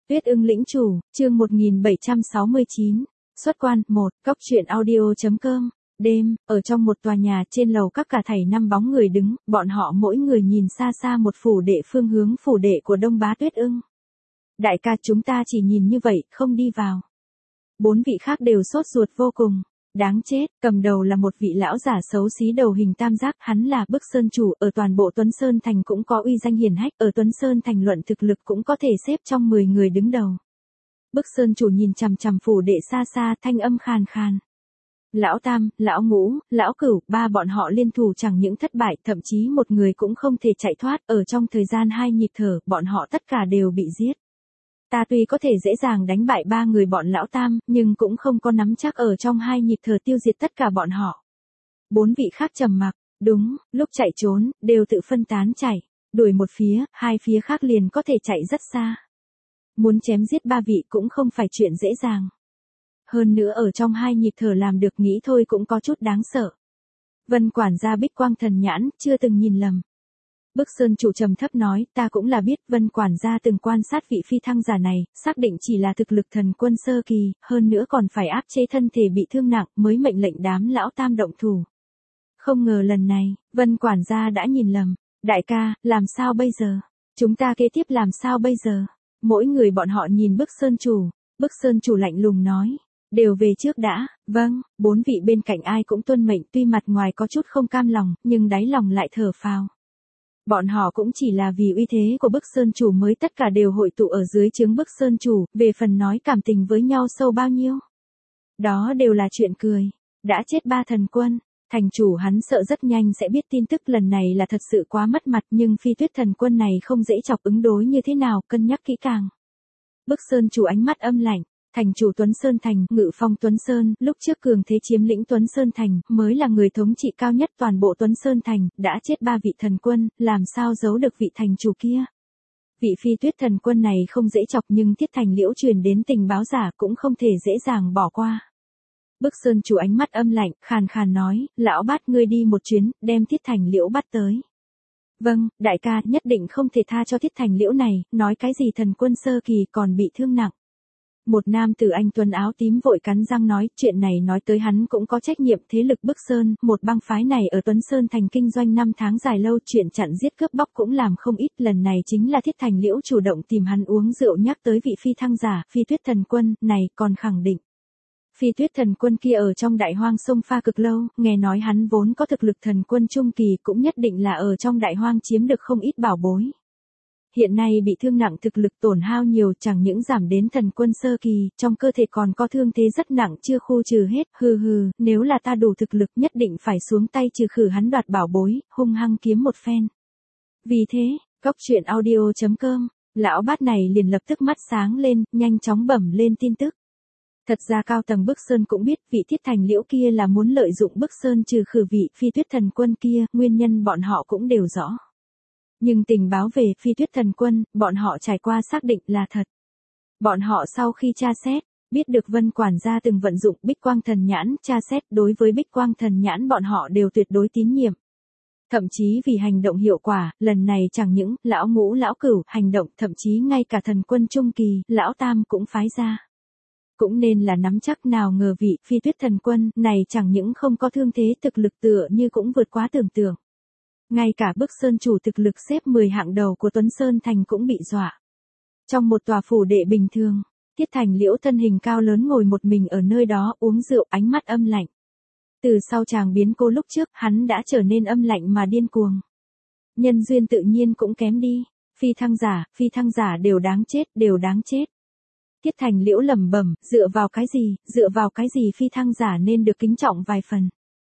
Tuyết ưng lĩnh chủ, chương 1769. Xuất quan, 1, Cóc truyện audio.com. Đêm, ở trong một tòa nhà trên lầu các cả thảy 5 bóng người đứng, bọn họ mỗi người nhìn xa xa một phủ đệ phương hướng phủ đệ của Đông Bá Tuyết ưng. Đại ca, chúng ta chỉ nhìn như vậy, không đi vào. 4 vị khác đều sốt ruột vô cùng. Đáng chết, cầm đầu là một vị lão giả xấu xí đầu hình tam giác, hắn là Bức Sơn chủ, ở toàn bộ Tuấn Sơn Thành cũng có uy danh hiển hách, ở Tuấn Sơn Thành luận thực lực cũng có thể xếp trong 10 người đứng đầu. Bức Sơn chủ nhìn chằm chằm phủ đệ xa xa, thanh âm khàn khàn. Lão Tam, Lão Ngũ, Lão Cửu, ba bọn họ liên thủ chẳng những thất bại, thậm chí một người cũng không thể chạy thoát, ở trong thời gian 2 nhịp thở, bọn họ tất cả đều bị giết. Ta tuy có thể dễ dàng đánh bại 3 người bọn Lão Tam, nhưng cũng không có nắm chắc ở trong 2 nhịp thở tiêu diệt tất cả bọn họ. 4 vị khác trầm mặc, đúng, lúc chạy trốn, đều tự phân tán chạy, đuổi một phía, 2 phía khác liền có thể chạy rất xa. Muốn chém giết 3 vị cũng không phải chuyện dễ dàng. Hơn nữa ở trong 2 nhịp thở làm được nghĩ thôi cũng có chút đáng sợ. Vân quản gia Bích Quang thần nhãn, chưa từng nhìn lầm. Bức Sơn chủ trầm thấp nói, ta cũng là biết, Vân quản gia từng quan sát vị phi thăng giả này, xác định chỉ là thực lực thần quân sơ kỳ, hơn nữa còn phải áp chế thân thể bị thương nặng, mới mệnh lệnh đám Lão Tam động thủ. Không ngờ lần này, Vân quản gia đã nhìn lầm. Đại ca, làm sao bây giờ? Chúng ta kế tiếp làm sao bây giờ? Mỗi người bọn họ nhìn Bức Sơn chủ. Bức Sơn chủ lạnh lùng nói, đều về trước đã. Vâng. 4 vị bên cạnh ai cũng tuân mệnh, tuy mặt ngoài có chút không cam lòng, nhưng đáy lòng lại thở phào. Bọn họ cũng chỉ là vì uy thế của Bức Sơn chủ mới tất cả đều hội tụ ở dưới trướng Bức Sơn chủ, về phần nói cảm tình với nhau sâu bao nhiêu. Đó đều là chuyện cười. Đã chết 3 thần quân, thành chủ hắn sợ rất nhanh sẽ biết tin tức lần này là thật sự quá mất mặt, nhưng Phi Tuyết thần quân này không dễ chọc, ứng đối như thế nào, cân nhắc kỹ càng. Bức Sơn chủ ánh mắt âm lạnh, thành chủ Tuấn Sơn Thành, ngự phong Tuấn Sơn, lúc trước cường thế chiếm lĩnh Tuấn Sơn Thành, mới là người thống trị cao nhất toàn bộ Tuấn Sơn Thành, đã chết 3 vị thần quân, làm sao giấu được vị thành chủ kia. Vị Phi Tuyết thần quân này không dễ chọc, nhưng Thiết Thành Liễu truyền đến tình báo giả cũng không thể dễ dàng bỏ qua. Bức Sơn chủ ánh mắt âm lạnh, khàn khàn nói, Lão Bát ngươi đi một chuyến, đem Thiết Thành Liễu bắt tới. Vâng, đại ca, nhất định không thể tha cho Thiết Thành Liễu này, nói cái gì thần quân sơ kỳ còn bị thương nặng. Một nam tử anh tuấn áo tím vội cắn răng nói, chuyện này nói tới hắn cũng có trách nhiệm. Thế lực Bức Sơn, một bang phái này ở Tuấn Sơn Thành kinh doanh 5 tháng dài lâu, chuyện chặn giết cướp bóc cũng làm không ít, lần này chính là Thiết Thành Liễu chủ động tìm hắn uống rượu nhắc tới vị phi thăng giả, Phi Tuyết thần quân, này còn khẳng định. Phi Tuyết thần quân kia ở trong đại hoang sông pha cực lâu, nghe nói hắn vốn có thực lực thần quân trung kỳ, cũng nhất định là ở trong đại hoang chiếm được không ít bảo bối. Hiện nay bị thương nặng, thực lực tổn hao nhiều, chẳng những giảm đến thần quân sơ kỳ, trong cơ thể còn có thương thế rất nặng chưa khu trừ hết, hừ, nếu là ta đủ thực lực nhất định phải xuống tay trừ khử hắn đoạt bảo bối, hung hăng kiếm một phen. Vì thế, Cóc truyện audio.com, lão bát này liền lập tức mắt sáng lên, nhanh chóng bẩm lên tin tức. Thật ra cao tầng Bức Sơn cũng biết vị Thiết Thành Liễu kia là muốn lợi dụng Bức Sơn trừ khử vị Phi Tuyết thần quân kia, nguyên nhân bọn họ cũng đều rõ. Nhưng tình báo về Phi Tuyết thần quân, bọn họ trải qua xác định là thật. Bọn họ sau khi tra xét, biết được Vân quản gia từng vận dụng Bích Quang thần nhãn tra xét, đối với Bích Quang thần nhãn bọn họ đều tuyệt đối tín nhiệm. Thậm chí vì hành động hiệu quả, lần này chẳng những Lão Ngũ Lão Cửu hành động, thậm chí ngay cả thần quân trung kỳ, Lão Tam cũng phái ra. Cũng nên là nắm chắc, nào ngờ vị Phi Tuyết thần quân này chẳng những không có thương thế, thực lực tựa như cũng vượt quá tưởng tượng. Ngay cả Bức Sơn chủ thực lực xếp 10 hạng đầu của Tuấn Sơn Thành cũng bị dọa. Trong một tòa phủ đệ bình thường, Thiết Thành Liễu thân hình cao lớn ngồi một mình ở nơi đó uống rượu, ánh mắt âm lạnh. Từ sau chàng biến cố lúc trước, hắn đã trở nên âm lạnh mà điên cuồng. Nhân duyên tự nhiên cũng kém đi, phi thăng giả đều đáng chết, đều đáng chết. Thiết Thành Liễu lẩm bẩm, dựa vào cái gì phi thăng giả nên được kính trọng vài phần.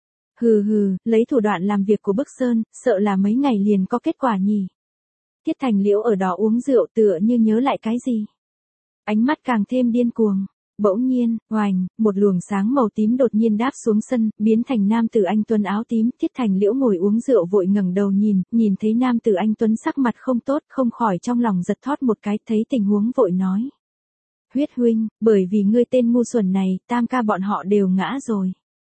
Hừ, lấy thủ đoạn làm việc của Bức Sơn, sợ là mấy ngày liền có kết quả nhỉ. Thiết Thành Liễu ở đó uống rượu tựa như nhớ lại cái gì. Ánh mắt càng thêm điên cuồng. Bỗng nhiên, oành, một luồng sáng màu tím đột nhiên đáp xuống sân, biến thành nam tử anh tuấn áo tím. Thiết Thành Liễu ngồi uống rượu vội ngẩng đầu nhìn thấy nam tử anh tuấn sắc mặt không tốt, không khỏi trong lòng giật thót một cái, thấy tình huống vội nói. Huyết huynh, bởi vì ngươi tên ngu xuẩn này, Tam ca bọn họ đều ngã rồi.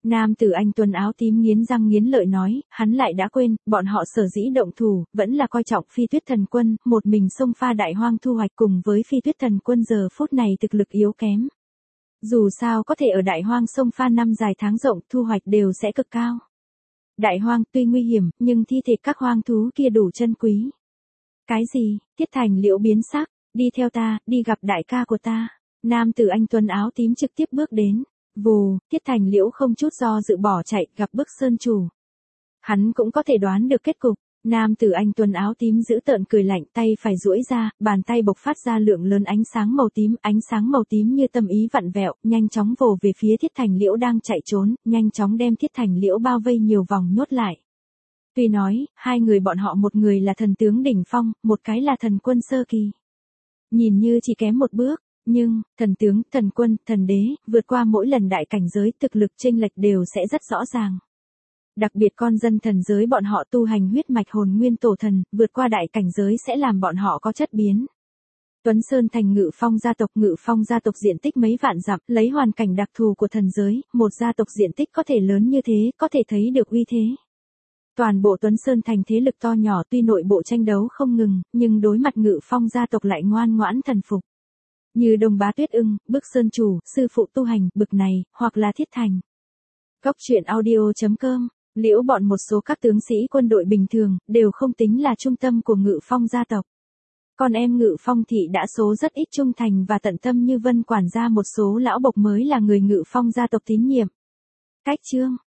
Nam tử anh tuấn áo tím nghiến răng nghiến lợi nói, hắn lại đã quên, bọn họ sở dĩ động thủ, vẫn là coi trọng Phi Tuyết Thần Quân, một mình xông pha đại hoang thu hoạch cùng với Phi Tuyết Thần Quân giờ phút này thực lực yếu kém. Dù sao có thể ở đại hoang sông pha năm dài tháng rộng, thu hoạch đều sẽ cực cao. Đại hoang tuy nguy hiểm, nhưng thi thể các hoang thú kia đủ chân quý. Cái gì? Thiết Thành Liễu biến sắc, đi theo ta, đi gặp đại ca của ta. Nam tử anh tuấn áo tím trực tiếp bước đến. Vù, Thiết Thành Liễu không chút do dự bỏ chạy, gặp bức sơn chủ. Hắn cũng có thể đoán được kết cục. Nam tử anh tuấn áo tím giữ tợn cười lạnh, tay phải duỗi ra, bàn tay bộc phát ra lượng lớn ánh sáng màu tím như tâm ý vặn vẹo, nhanh chóng vồ về phía Thiết Thành Liễu đang chạy trốn, nhanh chóng đem Thiết Thành Liễu bao vây nhiều vòng nhốt lại. Tuy nói, hai người bọn họ một người là thần tướng đỉnh phong, một cái là thần quân sơ kỳ. Nhìn như chỉ kém một bước, nhưng, thần tướng, thần quân, thần đế, vượt qua mỗi lần đại cảnh giới thực lực chênh lệch đều sẽ rất rõ ràng. Đặc biệt con dân thần giới bọn họ tu hành huyết mạch hồn nguyên tổ thần, vượt qua đại cảnh giới sẽ làm bọn họ có chất biến. Tuấn Sơn thành Ngự Phong gia tộc diện tích mấy vạn dặm, lấy hoàn cảnh đặc thù của thần giới, một gia tộc diện tích có thể lớn như thế, có thể thấy được uy thế. Toàn bộ Tuấn Sơn thành thế lực to nhỏ tuy nội bộ tranh đấu không ngừng, nhưng đối mặt Ngự Phong gia tộc lại ngoan ngoãn thần phục. Như Đông Bá Tuyết Ưng, Bức Sơn Chủ, sư phụ tu hành, bực này, hoặc là Thiết Thành. Góc truyện audio.com, Liễu bọn một số các tướng sĩ quân đội bình thường, đều không tính là trung tâm của Ngự Phong gia tộc. Con em Ngự Phong thị đã số rất ít trung thành và tận tâm như Vân quản gia một số lão bộc mới là người Ngự Phong gia tộc tín nhiệm. Cách chương